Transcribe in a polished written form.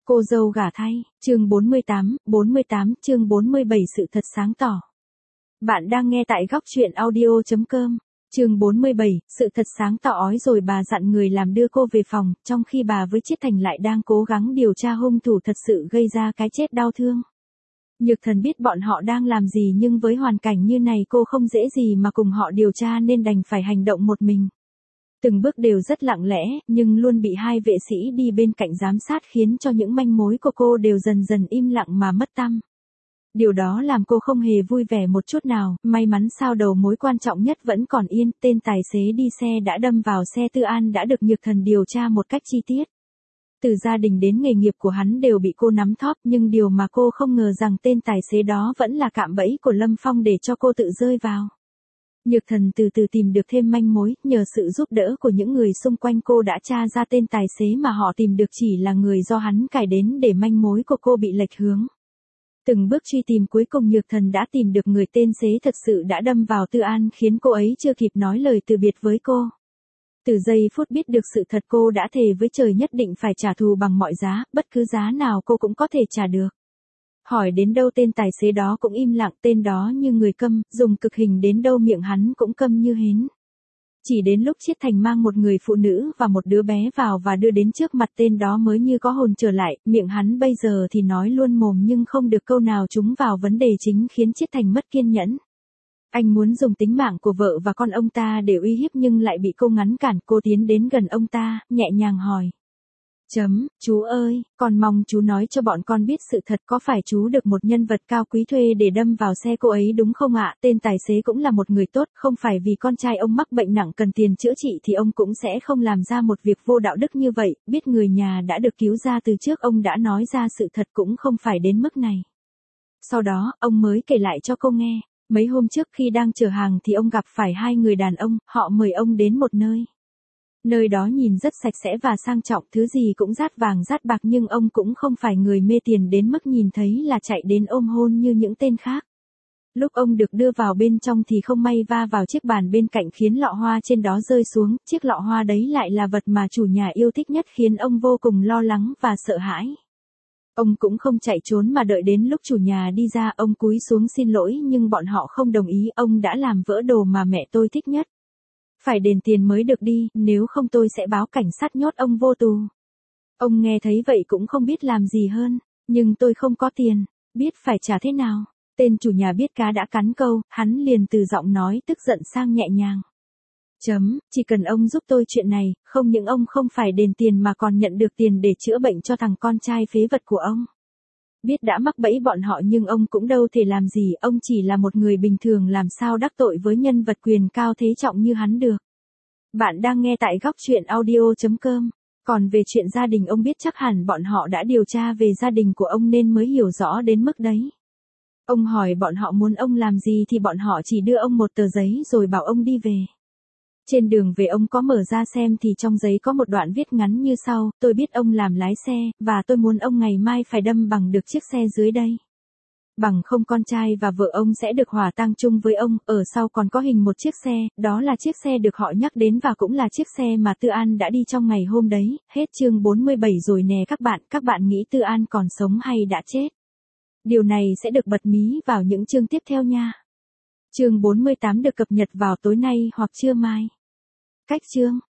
Cô dâu gả thay, chương 48 chương 47 sự thật sáng tỏ. Bạn đang nghe tại góc truyện audio.com. Chương 47, sự thật sáng tỏ ói rồi bà dặn người làm đưa cô về phòng, trong khi bà với Chiết Thành lại đang cố gắng điều tra hung thủ thật sự gây ra cái chết đau thương. Nhược Thần biết bọn họ đang làm gì nhưng với hoàn cảnh như này cô không dễ gì mà cùng họ điều tra nên đành phải hành động một mình. Từng bước đều rất lặng lẽ, nhưng luôn bị hai vệ sĩ đi bên cạnh giám sát khiến cho những manh mối của cô đều dần dần im lặng mà mất tăm. Điều đó làm cô không hề vui vẻ một chút nào, may mắn sao đầu mối quan trọng nhất vẫn còn yên, tên tài xế đi xe đã đâm vào xe Tư An đã được Nhược Thần điều tra một cách chi tiết. Từ gia đình đến nghề nghiệp của hắn đều bị cô nắm thóp, nhưng điều mà cô không ngờ rằng tên tài xế đó vẫn là cạm bẫy của Lâm Phong để cho cô tự rơi vào. Nhược Thần từ từ tìm được thêm manh mối, nhờ sự giúp đỡ của những người xung quanh cô đã tra ra tên tài xế mà họ tìm được chỉ là người do hắn cài đến để manh mối của cô bị lệch hướng. Từng bước truy tìm cuối cùng Nhược Thần đã tìm được người tên xế thật sự đã đâm vào Tư An khiến cô ấy chưa kịp nói lời từ biệt với cô. Từ giây phút biết được sự thật cô đã thề với trời nhất định phải trả thù bằng mọi giá, bất cứ giá nào cô cũng có thể trả được. Hỏi đến đâu tên tài xế đó cũng im lặng, tên đó như người câm, dùng cực hình đến đâu miệng hắn cũng câm như hến. Chỉ đến lúc Chiết Thành mang một người phụ nữ và một đứa bé vào và đưa đến trước mặt tên đó mới như có hồn trở lại, miệng hắn bây giờ thì nói luôn mồm nhưng không được câu nào trúng vào vấn đề chính khiến Chiết Thành mất kiên nhẫn. Anh muốn dùng tính mạng của vợ và con ông ta để uy hiếp nhưng lại bị cô ngăn cản, cô tiến đến gần ông ta, nhẹ nhàng hỏi. Chú ơi, con mong chú nói cho bọn con biết sự thật, có phải chú được một nhân vật cao quý thuê để đâm vào xe cô ấy đúng không ạ? Tên tài xế cũng là một người tốt, không phải vì con trai ông mắc bệnh nặng cần tiền chữa trị thì ông cũng sẽ không làm ra một việc vô đạo đức như vậy, biết người nhà đã được cứu ra từ trước ông đã nói ra sự thật cũng không phải đến mức này. Sau đó, ông mới kể lại cho cô nghe, mấy hôm trước khi đang chở hàng thì ông gặp phải hai người đàn ông, họ mời ông đến một nơi. Nơi đó nhìn rất sạch sẽ và sang trọng, thứ gì cũng rát vàng rát bạc nhưng ông cũng không phải người mê tiền đến mức nhìn thấy là chạy đến ôm hôn như những tên khác. Lúc ông được đưa vào bên trong thì không may va vào chiếc bàn bên cạnh khiến lọ hoa trên đó rơi xuống, chiếc lọ hoa đấy lại là vật mà chủ nhà yêu thích nhất khiến ông vô cùng lo lắng và sợ hãi. Ông cũng không chạy trốn mà đợi đến lúc chủ nhà đi ra ông cúi xuống xin lỗi nhưng bọn họ không đồng ý, ông đã làm vỡ đồ mà mẹ tôi thích nhất. Phải đền tiền mới được đi, nếu không tôi sẽ báo cảnh sát nhốt ông vô tù. Ông nghe thấy vậy cũng không biết làm gì hơn, nhưng tôi không có tiền, biết phải trả thế nào. Tên chủ nhà biết cá đã cắn câu, hắn liền từ giọng nói tức giận sang nhẹ nhàng. Chỉ cần ông giúp tôi chuyện này, không những ông không phải đền tiền mà còn nhận được tiền để chữa bệnh cho thằng con trai phế vật của ông. Biết đã mắc bẫy bọn họ nhưng ông cũng đâu thể làm gì, ông chỉ là một người bình thường làm sao đắc tội với nhân vật quyền cao thế trọng như hắn được. Bạn đang nghe tại góc truyện audio.com. Còn về chuyện gia đình ông biết chắc hẳn bọn họ đã điều tra về gia đình của ông nên mới hiểu rõ đến mức đấy. Ông hỏi bọn họ muốn ông làm gì thì bọn họ chỉ đưa ông một tờ giấy rồi bảo ông đi về. Trên đường về ông có mở ra xem thì trong giấy có một đoạn viết ngắn như sau, tôi biết ông làm lái xe, và tôi muốn ông ngày mai phải đâm bằng được chiếc xe dưới đây. Bằng không con trai và vợ ông sẽ được hỏa tang chung với ông, ở sau còn có hình một chiếc xe, đó là chiếc xe được họ nhắc đến và cũng là chiếc xe mà Tư An đã đi trong ngày hôm đấy. Hết chương 47 rồi nè các bạn nghĩ Tư An còn sống hay đã chết? Điều này sẽ được bật mí vào những chương tiếp theo nha. Chương 48 được cập nhật vào tối nay hoặc trưa mai. Cách chương